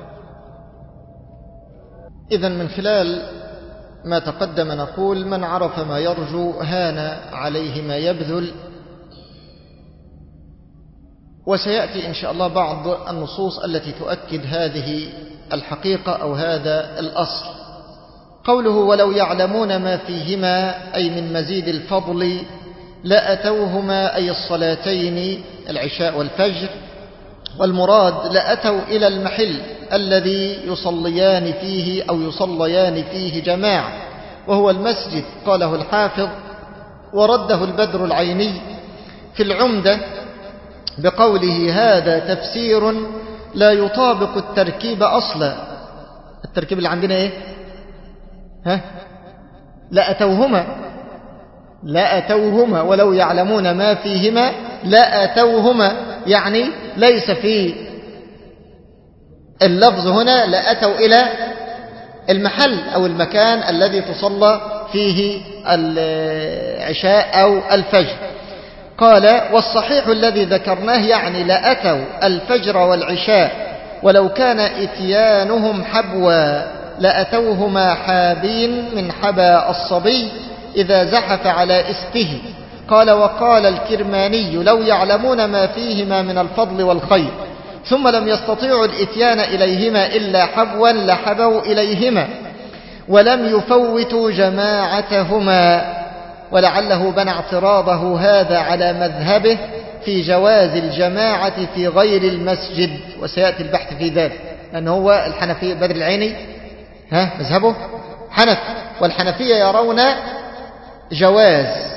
إذن من خلال ما تقدم نقول: من عرف ما يرجو هان عليه ما يبذل. وسيأتي إن شاء الله بعض النصوص التي تؤكد هذه الحقيقة أو هذا الأصل. قوله: ولو يعلمون ما فيهما، أي من مزيد الفضل، لأتوهما، أي الصلاتين العشاء والفجر. والمراد لأتوا إلى المحل الذي يصليان فيه أو يصليان فيه جماعة، وهو المسجد. قاله الحافظ ورده البدر العيني في العمدة بقوله هذا تفسير لا يطابق التركيب أصلا. التركيب اللي عندنا إيه؟ ها؟ لأتوهما لأتوهما ولو يعلمون ما فيهما لأتوهما، يعني ليس في اللفظ هنا لأتوا إلى المحل أو المكان الذي تصلى فيه العشاء أو الفجر. قال والصحيح الذي ذكرناه يعني لأتوا الفجر والعشاء ولو كان إتيانهم حبوا لأتوهما حابين من حبى الصبي إذا زحف على إسته. قال وقال الكرماني لو يعلمون ما فيهما من الفضل والخير ثم لم يستطيعوا الإتيان إليهما إلا حبوا لحبوا إليهما ولم يفوتوا جماعتهما. ولعله بنى اعتراضه هذا على مذهبه في جواز الجماعة في غير المسجد، وسيأتي البحث في ذلك، لأنه هو الحنفي بدر العيني ها مذهبه حنف، والحنفية يرون جواز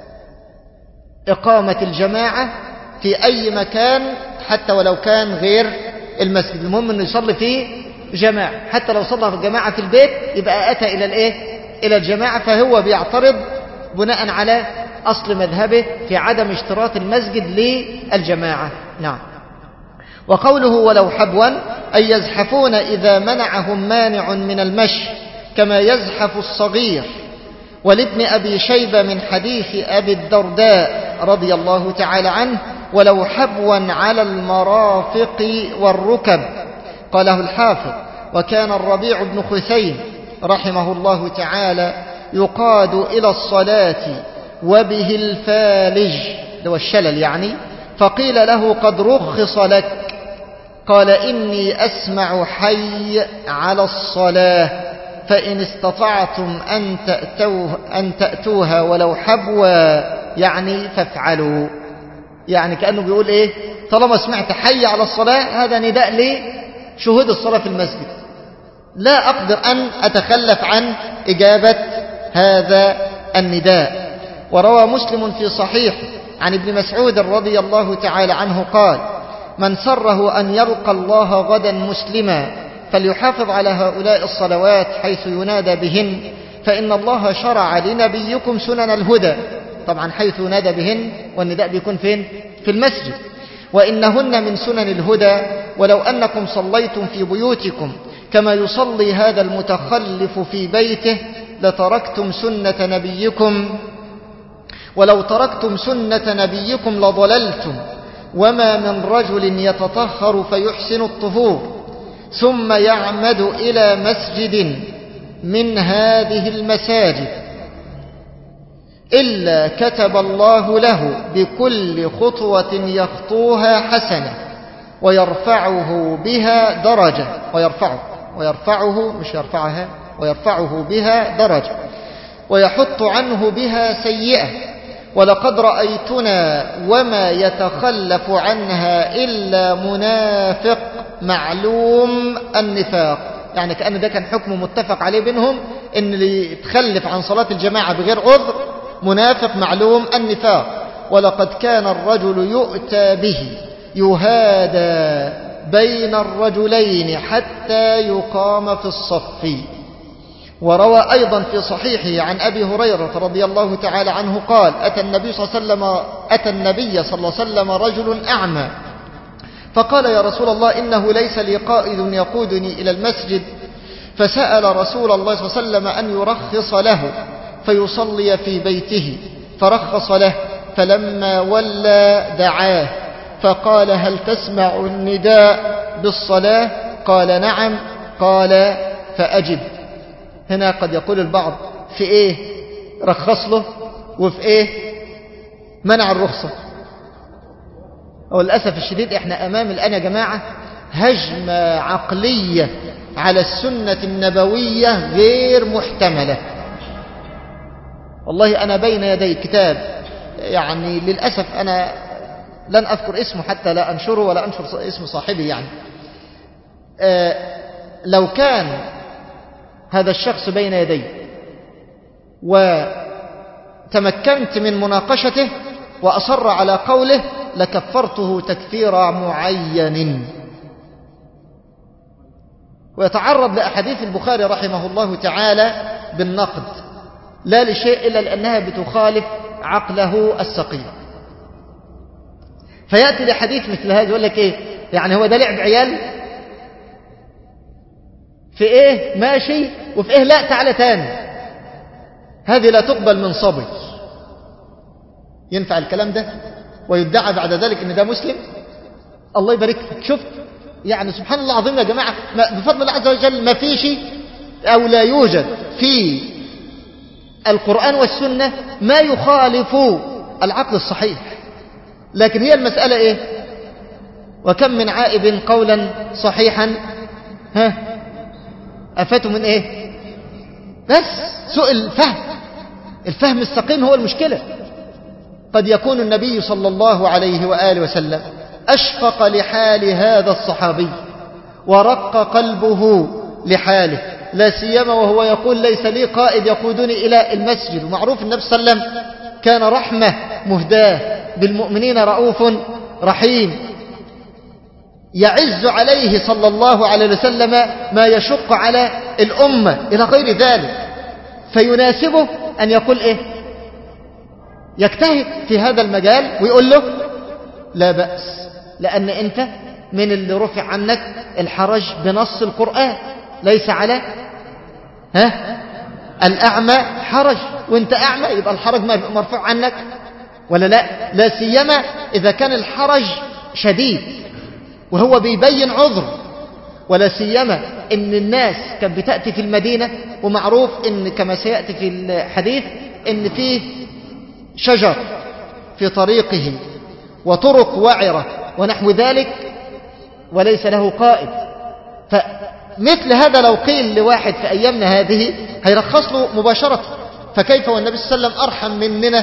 إقامة الجماعة في أي مكان حتى ولو كان غير المسجد، المهم أنه يصلي فيه جماعة، حتى لو صلى في الجماعة في البيت يبقى أتى إلى الإيه؟ إلى الجماعة. فهو بيعترض بناء على أصل مذهبه في عدم اشتراط المسجد للجماعة. نعم. وقوله ولو حبوا أي يزحفون إذا منعهم مانع من المشي كما يزحف الصغير. ولابن أبي شيبة من حديث أبي الدرداء رضي الله تعالى عنه ولو حبوا على المرافق والركب. قاله الحافظ وكان الربيع بن خثيم رحمه الله تعالى يقاد إلى الصلاة وبه الفالج، ده الشلل يعني، فقيل له قد رخص لك، قال إني أسمع حي على الصلاة فإن استطعتم أن تأتوه أن تأتوها ولو حبوا يعني فافعلوا. يعني كأنه بيقول إيه؟ طالما سمعت حي على الصلاة هذا نداء لشهود الصلاة في المسجد، لا أقدر أن أتخلف عن إجابة هذا النداء. وروى مسلم في صحيح عن ابن مسعود رضي الله تعالى عنه قال من سره أن يلقى الله غدا مسلما فليحافظ على هؤلاء الصلوات حيث ينادى بهن فإن الله شرع لنبيكم سنن الهدى. طبعا حيث ينادى بهن والنداء بيكون فين؟ في المسجد. وإنهن من سنن الهدى ولو أنكم صليتم في بيوتكم كما يصلي هذا المتخلف في بيته لتركتم سنة نبيكم ولو تركتم سنة نبيكم لضللتم. وما من رجل يتطهر فيحسن الطهور ثم يعمد إلى مسجد من هذه المساجد إلا كتب الله له بكل خطوة يخطوها حسنة ويرفعه بها درجة ويرفعه ويرفعه مش يرفعها ويرفعه بها درجة ويحط عنه بها سيئة. ولقد رأيتنا وما يتخلف عنها إلا منافق معلوم النفاق. يعني كأن ده كان حكم متفق عليه بينهم إن اللي يتخلف عن صلاة الجماعة بغير عذر منافق معلوم النفاق. ولقد كان الرجل يؤتى به يهادى بين الرجلين حتى يقام في الصف. وروى أيضا في صحيحه عن أبي هريرة رضي الله تعالى عنه قال أتى النبي صلى الله عليه وسلم أتى النبي صلى الله عليه وسلم رجل أعمى فقال يا رسول الله إنه ليس لي قائد يقودني إلى المسجد، فسأل رسول الله صلى الله عليه وسلم أن يرخص له فيصلي في بيته فرخص له. فلما ولى دعاه فقال هل تسمع النداء بالصلاة؟ قال نعم. قال فأجب. هنا قد يقول البعض في إيه رخص له وفي إيه منع الرخصة. وللأسف الشديد إحنا أمام الآن يا جماعة هجمة عقلية على السنة النبوية غير محتملة. والله أنا بين يدي كتاب يعني للأسف أنا لن أذكر اسمه حتى لا أنشره ولا أنشر اسم صاحبه. يعني آه لو كان هذا الشخص بين يدي وتمكنت من مناقشته وأصر على قوله لكفرته تكفير معين. ويتعرض لأحاديث البخاري رحمه الله تعالى بالنقد، لا لشيء إلا لأنها بتخالف عقله السقيم. فيأتي لحديث مثل هذا يقول لك إيه يعني، هو ده لعب عيال في إيه ماشي وفي إيه لا تعالى تاني. هذه لا تقبل من صبي. ينفع الكلام ده ويدعى بعد ذلك إن ده مسلم؟ الله يبارك فيك. شفت يعني سبحان الله العظيم يا جماعة، بفضل الله عز وجل ما فيش أو لا يوجد في القرآن والسنة ما يخالف العقل الصحيح. لكن هي المسألة إيه؟ وكم من عائب قولا صحيحا ها أفاته من إيه؟ بس سوء الفهم. الفهم السقيم هو المشكلة. قد يكون النبي صلى الله عليه وآله وسلم أشفق لحال هذا الصحابي ورق قلبه لحاله، لا سيما وهو يقول ليس لي قائد يقودني إلى المسجد. ومعروف النبي صلى الله عليه وسلم كان رحمة مهداة بالمؤمنين رؤوف رحيم. يعز عليه صلى الله عليه وسلم ما يشق على الأمة إلى غير ذلك، فيناسبه أن يقول إيه؟ يجتهد في هذا المجال ويقول له لا بأس، لأن أنت من اللي رفع عنك الحرج بنص القرآن، ليس على ها الأعمى حرج، وانت أعمى يبقى الحرج مرفوع عنك ولا لا؟ لا سيما إذا كان الحرج شديد وهو بيبين عذر. ولا سيما إن الناس كانت بتأتي في المدينة، ومعروف إن كما سيأتي في الحديث إن فيه شجر في طريقه وطرق وعرة ونحو ذلك وليس له قائد. فمثل هذا لو قيل لواحد في أيامنا هذه هيرخص له مباشرة، فكيف والنبي صلى الله عليه وسلم أرحم مننا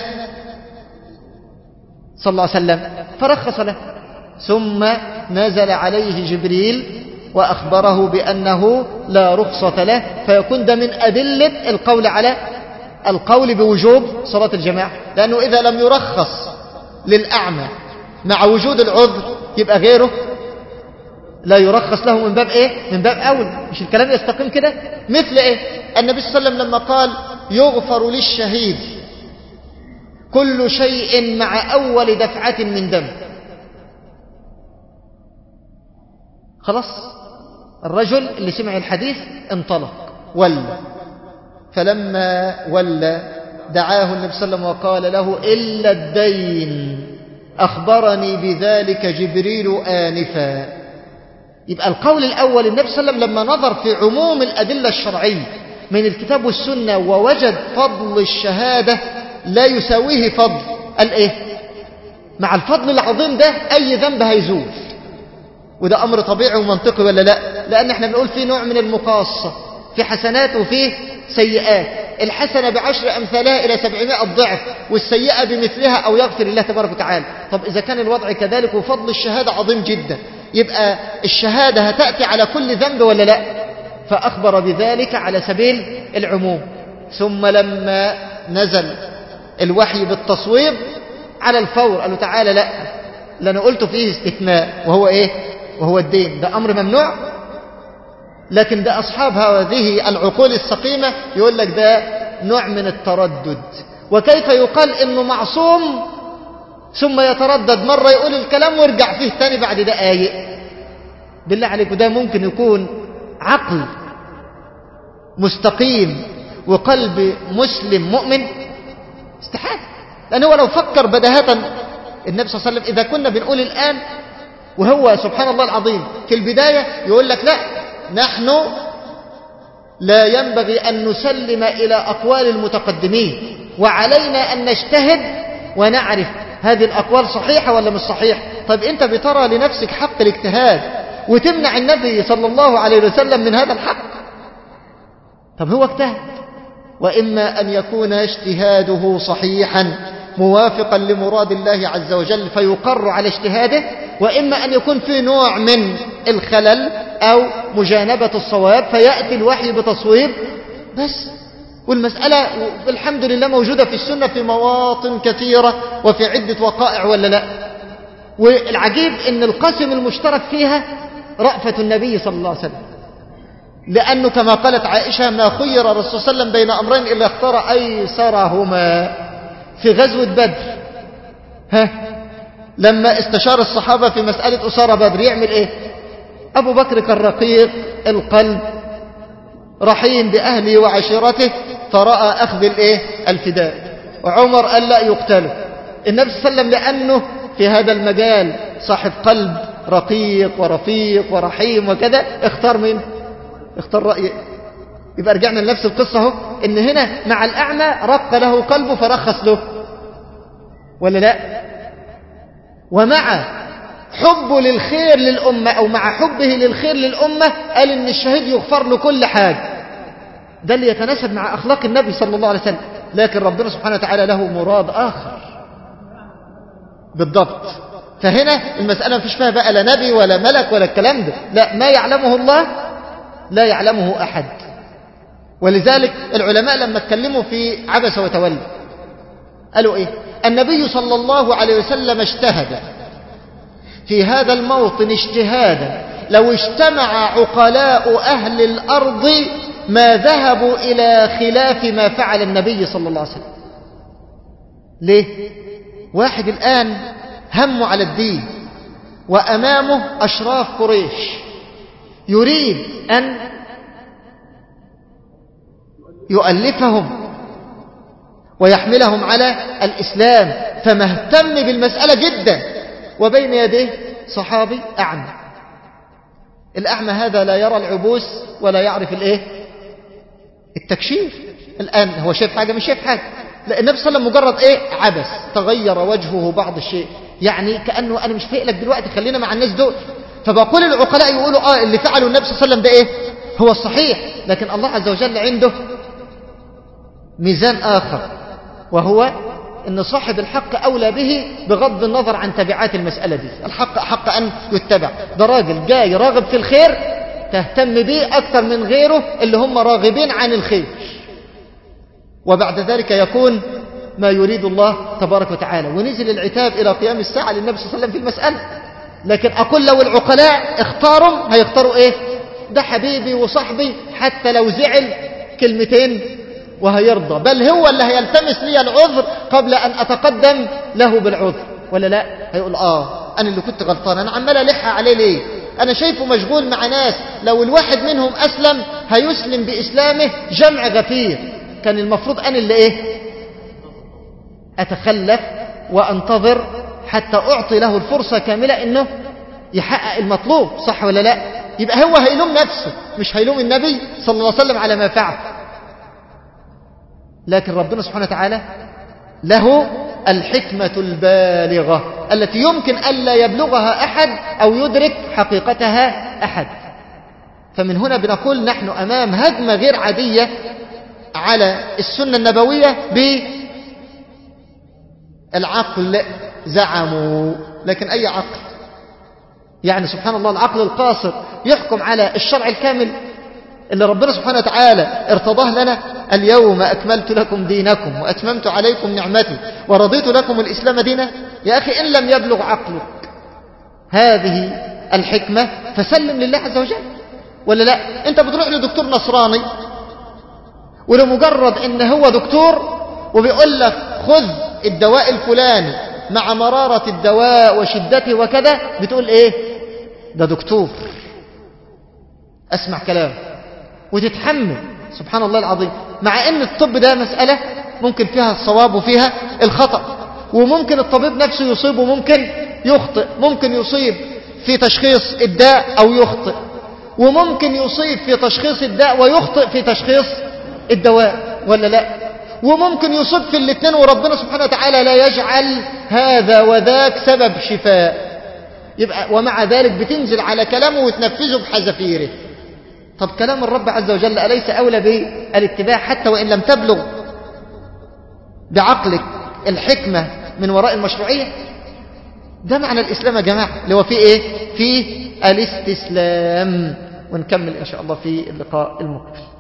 صلى الله عليه وسلم فرخص له. ثم نزل عليه جبريل وأخبره بأنه لا رخصة له، فيكون ده من أدلة القول على القول بوجوب صلاة الجماعة، لأنه إذا لم يرخص للأعمى مع وجود العذر يبقى غيره لا يرخص له من باب إيه؟ من باب أول. مش الكلام يستقيم كده؟ مثل إيه؟ النبي صلى الله عليه وسلم لما قال يغفر للشهيد كل شيء مع أول دفعة من دم. خلاص الرجل اللي سمع الحديث انطلق ولى، فلما ولى دعاه النبي صلى الله عليه وسلم وقال له إلا الدين أخبرني بذلك جبريل آنفا. يبقى القول الأول النبي صلى الله عليه وسلم لما نظر في عموم الأدلة الشرعية من الكتاب والسنة ووجد فضل الشهادة لا يساويه فضل قال إيه؟ مع الفضل العظيم ده أي ذنب هيزول. وده أمر طبيعي ومنطقي ولا لا؟ لأن احنا بنقول فيه نوع من المقاصة، في حسنات وفيه سيئات. الحسنة بعشر أمثالها إلى سبعمائة ضعف، والسيئة بمثلها أو يغفر الله تبارك وتعالى. طب إذا كان الوضع كذلك وفضل الشهادة عظيم جدا، يبقى الشهادة هتأتي على كل ذنب ولا لا؟ فأخبر بذلك على سبيل العموم. ثم لما نزل الوحي بالتصويب على الفور قالوا تعالى لا، لأنه قلت فيه استثناء وهو إيه؟ وهو الدين. ده أمر ممنوع، لكن ده أصحاب هذه العقول السقيمة يقول لك ده نوع من التردد. وكيف يقال إنه معصوم ثم يتردد، مرة يقول الكلام ويرجع فيه تاني بعد دقايق؟ بالله عليك، ده ممكن يكون عقل مستقيم وقلب مسلم مؤمن؟ استحاله. لأنه لو فكر بداهة النبي صلى الله عليه وسلم، إذا كنا بنقول الآن وهو سبحان الله العظيم في البداية يقول لك لا، نحن لا ينبغي أن نسلم إلى أقوال المتقدمين، وعلينا أن نجتهد ونعرف هذه الأقوال صحيحة ولا مش صحيحة. طيب أنت بترى لنفسك حق الاجتهاد وتمنع النبي صلى الله عليه وسلم من هذا الحق؟ طب هو اجتهد، وإما أن يكون اجتهاده صحيحا موافقا لمراد الله عز وجل فيقر على اجتهاده، وإما أن يكون في نوع من الخلل أو مجانبة الصواب فيأتي الوحي بتصويب بس. والمسألة الحمد لله موجودة في السنة في مواطن كثيرة وفي عدة وقائع ولا لا؟ والعجيب ان القاسم المشترك فيها رأفة النبي صلى الله عليه وسلم، لأنه كما قالت عائشة ما خير الرسول صلى الله عليه وسلم بين أمرين إلا اختار أيسرهما. في غزوة بدر ها لما استشار الصحابة في مسألة أسارة بدر يعمل إيه؟ أبو بكر كان رقيق القلب رحيم بأهله وعشيرته فرأى أخذ الإيه؟ الفداء. وعمر قال لا يقتله. النبي صلى الله عليه وسلم لأنه في هذا المجال صاحب قلب رقيق ورفيق ورحيم وكذا اختار مين؟ اختار رأيه. يبقى رجعنا لنفس القصة اهو، ان هنا مع الأعمى رق له قلبه فرخص له ولا لا؟ ومع حبه للخير للأمة أو مع حبه للخير للأمة قال ان الشهيد يغفر له كل حاجة. ده اللي يتناسب مع أخلاق النبي صلى الله عليه وسلم. لكن ربنا سبحانه وتعالى له مراد آخر بالضبط. فهنا المسألة مفيش فيها بقى لا نبي ولا ملك ولا الكلام ده، لا، ما يعلمه الله لا يعلمه أحد. ولذلك العلماء لما اتكلموا في عبس وتولى قالوا إيه؟ النبي صلى الله عليه وسلم اجتهد في هذا الموطن اجتهادا لو اجتمع عقلاء أهل الأرض ما ذهبوا إلى خلاف ما فعل النبي صلى الله عليه وسلم. ليه؟ واحد الآن همه على الدين وأمامه أشراف قريش يريد أن يؤلفهم ويحملهم على الإسلام، فمهتم بالمسألة جدا، وبين يديه صحابي أعمى. الأعمى هذا لا يرى العبوس ولا يعرف الإيه؟ التكشيف. الآن هو شايف حاجة مش شايف حاجة. لا، النبي صلى الله عليه وسلم مجرد إيه؟ عبس، تغير وجهه بعض الشيء، يعني كأنه أنا مش فايق لك دلوقتي، خلينا مع الناس دول. فبقول العقلاء يقولوا آه اللي فعله النبي صلى الله عليه وسلم ده إيه؟ هو الصحيح. لكن الله عز وجل عنده ميزان آخر، وهو أن صاحب الحق أولى به بغض النظر عن تبعات المسألة دي. الحق أحق أن يتبع. ده راجل جاي راغب في الخير تهتم به أكثر من غيره اللي هم راغبين عن الخير، وبعد ذلك يكون ما يريد الله تبارك وتعالى. ونزل العتاب إلى قيام الساعة للنبي صلى الله عليه وسلم في المسألة. لكن أقول لو العقلاء اختاروا هيختاروا إيه؟ ده حبيبي وصاحبي حتى لو زعل كلمتين وهيرضى، بل هو اللي هيلتمس لي العذر قبل أن أتقدم له بالعذر، ولا لا؟ هيقول آه أنا اللي كنت غلطان، أنا عمال ألح عليه ليه؟ أنا شايفه مشغول مع ناس لو الواحد منهم أسلم هيسلم بإسلامه جمع غفير، كان المفروض أنا اللي إيه؟ أتخلف وأنتظر حتى أعطي له الفرصة كاملة إنه يحقق المطلوب، صح ولا لا؟ يبقى هو هيلوم نفسه مش هيلوم النبي صلى الله عليه وسلم على ما فعل. لكن ربنا سبحانه وتعالى له الحكمة البالغة التي يمكن ألا يبلغها أحد أو يدرك حقيقتها أحد. فمن هنا بنقول نحن أمام هجمة غير عادية على السنة النبوية بالعقل زعموا. لكن أي عقل؟ يعني سبحان الله العقل القاصر يحكم على الشرع الكامل اللي ربنا سبحانه وتعالى ارتضاه لنا. اليوم أكملت لكم دينكم وأتممت عليكم نعمتي ورضيت لكم الإسلام دينا. يا أخي إن لم يبلغ عقلك هذه الحكمة فسلم لله عز وجل، ولا لا؟ أنت بتروح لدكتور نصراني ولمجرد إن هو دكتور وبيقول لك خذ الدواء الفلاني مع مرارة الدواء وشدته وكذا، بتقول إيه؟ ده دكتور، أسمع كلام وتتحمل. سبحان الله العظيم. مع ان الطب ده مسألة ممكن فيها الصواب وفيها الخطأ، وممكن الطبيب نفسه يصيب وممكن يخطئ، ممكن يصيب في تشخيص الداء او يخطئ، وممكن يصيب في تشخيص الداء ويخطئ في تشخيص الدواء، ولا لا؟ وممكن يصيب في الاثنين وربنا سبحانه وتعالى لا يجعل هذا وذاك سبب شفاء. يبقى ومع ذلك بتنزل على كلامه وتنفذه بحذافيره. طب كلام الرب عز وجل أليس أولى بالاتباع حتى وإن لم تبلغ بعقلك الحكمة من وراء المشروعية؟ ده معنى الإسلام يا جماعة، اللي هو فيه إيه؟ فيه الاستسلام. ونكمل إن شاء الله في اللقاء المقبل.